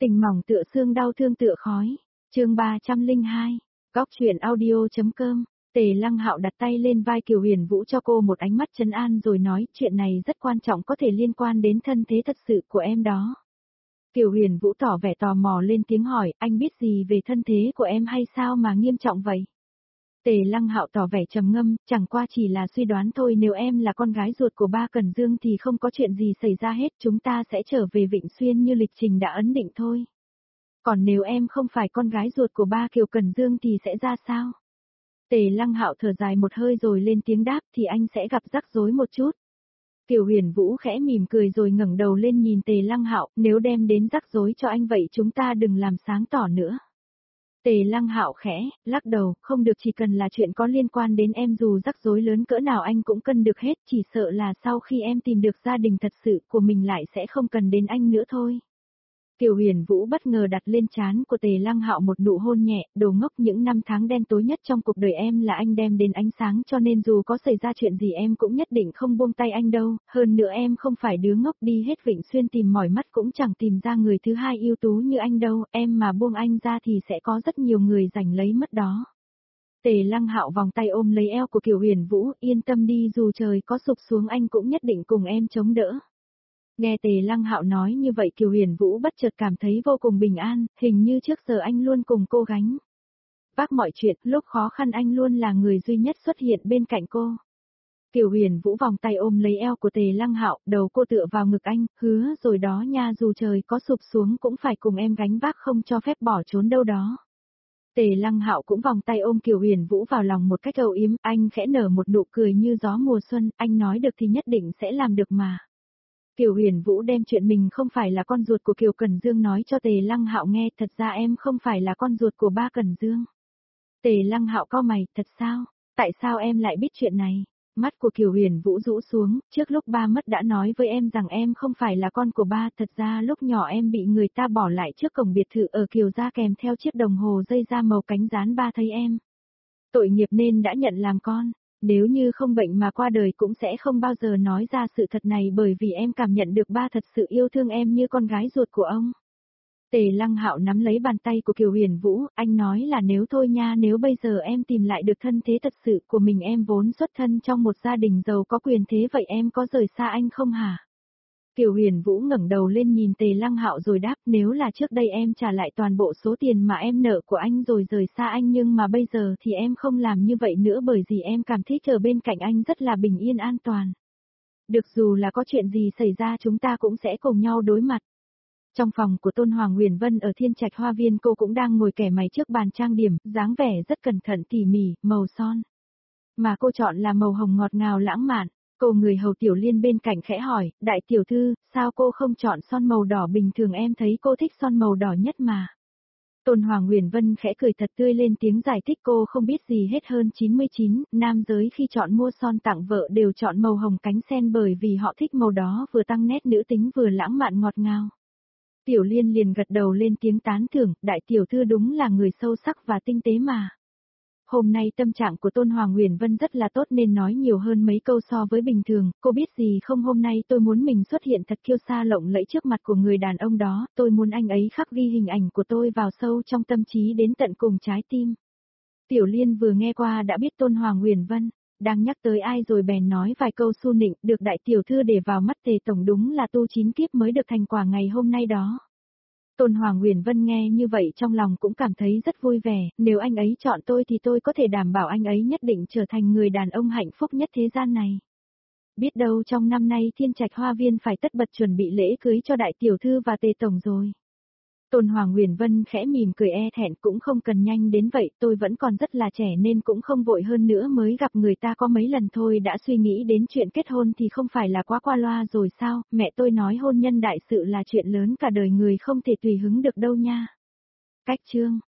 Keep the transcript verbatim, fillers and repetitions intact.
Tình mỏng tựa xương đau thương tựa khói. Chương ba trăm lẻ hai. Góc truyện audio.com. Tề Lăng Hạo đặt tay lên vai Kiều Huyền Vũ cho cô một ánh mắt trấn an rồi nói, chuyện này rất quan trọng, có thể liên quan đến thân thế thật sự của em đó. Kiều Huyền Vũ tỏ vẻ tò mò lên tiếng hỏi, anh biết gì về thân thế của em hay sao mà nghiêm trọng vậy? Tề Lăng Hạo tỏ vẻ trầm ngâm, chẳng qua chỉ là suy đoán thôi, nếu em là con gái ruột của ba Cẩn Dương thì không có chuyện gì xảy ra hết, chúng ta sẽ trở về Vịnh Xuyên như lịch trình đã ấn định thôi. Còn nếu em không phải con gái ruột của ba Kiều Cẩn Dương thì sẽ ra sao? Tề Lăng Hạo thở dài một hơi rồi lên tiếng đáp, thì anh sẽ gặp rắc rối một chút. Kiều Huyền Vũ khẽ mỉm cười rồi ngẩng đầu lên nhìn Tề Lăng Hạo, nếu đem đến rắc rối cho anh vậy chúng ta đừng làm sáng tỏ nữa. Tề Lăng Hạo khẽ lắc đầu, không được, chỉ cần là chuyện có liên quan đến em dù rắc rối lớn cỡ nào anh cũng cân được hết, chỉ sợ là sau khi em tìm được gia đình thật sự của mình lại sẽ không cần đến anh nữa thôi. Kiều Huyền Vũ bất ngờ đặt lên trán của Tề Lăng Hạo một nụ hôn nhẹ, đồ ngốc, những năm tháng đen tối nhất trong cuộc đời em là anh đem đến ánh sáng, cho nên dù có xảy ra chuyện gì em cũng nhất định không buông tay anh đâu, hơn nữa em không phải đứa ngốc đi hết Vịnh Xuyên tìm mỏi mắt cũng chẳng tìm ra người thứ hai ưu tú như anh đâu, em mà buông anh ra thì sẽ có rất nhiều người giành lấy mất đó. Tề Lăng Hạo vòng tay ôm lấy eo của Kiều Huyền Vũ, yên tâm đi, dù trời có sụp xuống anh cũng nhất định cùng em chống đỡ. Nghe Tề Lăng Hạo nói như vậy Kiều Huyền Vũ bất chợt cảm thấy vô cùng bình an, hình như trước giờ anh luôn cùng cô gánh vác mọi chuyện, lúc khó khăn anh luôn là người duy nhất xuất hiện bên cạnh cô. Kiều Huyền Vũ vòng tay ôm lấy eo của Tề Lăng Hạo, đầu cô tựa vào ngực anh, hứa rồi đó nha, dù trời có sụp xuống cũng phải cùng em gánh vác, không cho phép bỏ trốn đâu đó. Tề Lăng Hạo cũng vòng tay ôm Kiều Huyền Vũ vào lòng một cách âu yếm, anh khẽ nở một nụ cười như gió mùa xuân, anh nói được thì nhất định sẽ làm được mà. Kiều Huyền Vũ đem chuyện mình không phải là con ruột của Kiều Cẩn Dương nói cho Tề Lăng Hạo nghe, thật ra em không phải là con ruột của ba Cẩn Dương. Tề Lăng Hạo cau mày, thật sao? Tại sao em lại biết chuyện này? Mắt của Kiều Huyền Vũ rũ xuống, trước lúc ba mất đã nói với em rằng em không phải là con của ba, thật ra lúc nhỏ em bị người ta bỏ lại trước cổng biệt thự ở Kiều gia kèm theo chiếc đồng hồ dây da màu cánh gián, ba thấy em tội nghiệp nên đã nhận làm con. Nếu như không bệnh mà qua đời cũng sẽ không bao giờ nói ra sự thật này, bởi vì em cảm nhận được ba thật sự yêu thương em như con gái ruột của ông. Tề Lăng Hạo nắm lấy bàn tay của Kiều Huyền Vũ, anh nói là nếu thôi nha, nếu bây giờ em tìm lại được thân thế thật sự của mình, em vốn xuất thân trong một gia đình giàu có quyền thế, vậy em có rời xa anh không hả? Kiều Huyền Vũ ngẩng đầu lên nhìn Tề Lăng Hạo rồi đáp, nếu là trước đây em trả lại toàn bộ số tiền mà em nợ của anh rồi rời xa anh, nhưng mà bây giờ thì em không làm như vậy nữa, bởi vì em cảm thấy ở bên cạnh anh rất là bình yên an toàn. Được, dù là có chuyện gì xảy ra chúng ta cũng sẽ cùng nhau đối mặt. Trong phòng của Tôn Hoàng Huyền Vân ở Thiên Trạch Hoa Viên, cô cũng đang ngồi kẻ mày trước bàn trang điểm, dáng vẻ rất cẩn thận tỉ mỉ, màu son mà cô chọn là màu hồng ngọt ngào lãng mạn. Cô người hầu Tiểu Liên bên cạnh khẽ hỏi, đại tiểu thư, sao cô không chọn son màu đỏ, bình thường em thấy cô thích son màu đỏ nhất mà. Tôn Hoàng Huyền Vân khẽ cười thật tươi lên tiếng giải thích, cô không biết gì hết, hơn chín mươi chín, nam giới khi chọn mua son tặng vợ đều chọn màu hồng cánh sen bởi vì họ thích màu đó, vừa tăng nét nữ tính vừa lãng mạn ngọt ngào. Tiểu Liên liền gật đầu lên tiếng tán thưởng, đại tiểu thư đúng là người sâu sắc và tinh tế mà. Hôm nay tâm trạng của Tôn Hoàng Huyền Vân rất là tốt nên nói nhiều hơn mấy câu so với bình thường, cô biết gì không, hôm nay tôi muốn mình xuất hiện thật kiêu sa lộng lẫy trước mặt của người đàn ông đó, tôi muốn anh ấy khắc ghi hình ảnh của tôi vào sâu trong tâm trí đến tận cùng trái tim. Tiểu Liên vừa nghe qua đã biết Tôn Hoàng Huyền Vân đang nhắc tới ai rồi bèn nói vài câu su nịnh, được đại tiểu thư để vào mắt Tề tổng đúng là tu chín kiếp mới được thành quả ngày hôm nay đó. Tôn Hoàng Huyền Vân nghe như vậy trong lòng cũng cảm thấy rất vui vẻ, nếu anh ấy chọn tôi thì tôi có thể đảm bảo anh ấy nhất định trở thành người đàn ông hạnh phúc nhất thế gian này. Biết đâu trong năm nay Thiên Trạch Hoa Viên phải tất bật chuẩn bị lễ cưới cho đại tiểu thư và Tề tổng rồi. Tôn Hoàng Huyền Vân khẽ mỉm cười e thẹn, cũng không cần nhanh đến vậy, tôi vẫn còn rất là trẻ nên cũng không vội, hơn nữa mới gặp người ta có mấy lần thôi đã suy nghĩ đến chuyện kết hôn thì không phải là quá qua loa rồi sao, mẹ tôi nói hôn nhân đại sự là chuyện lớn cả đời, người không thể tùy hứng được đâu nha. Cách chương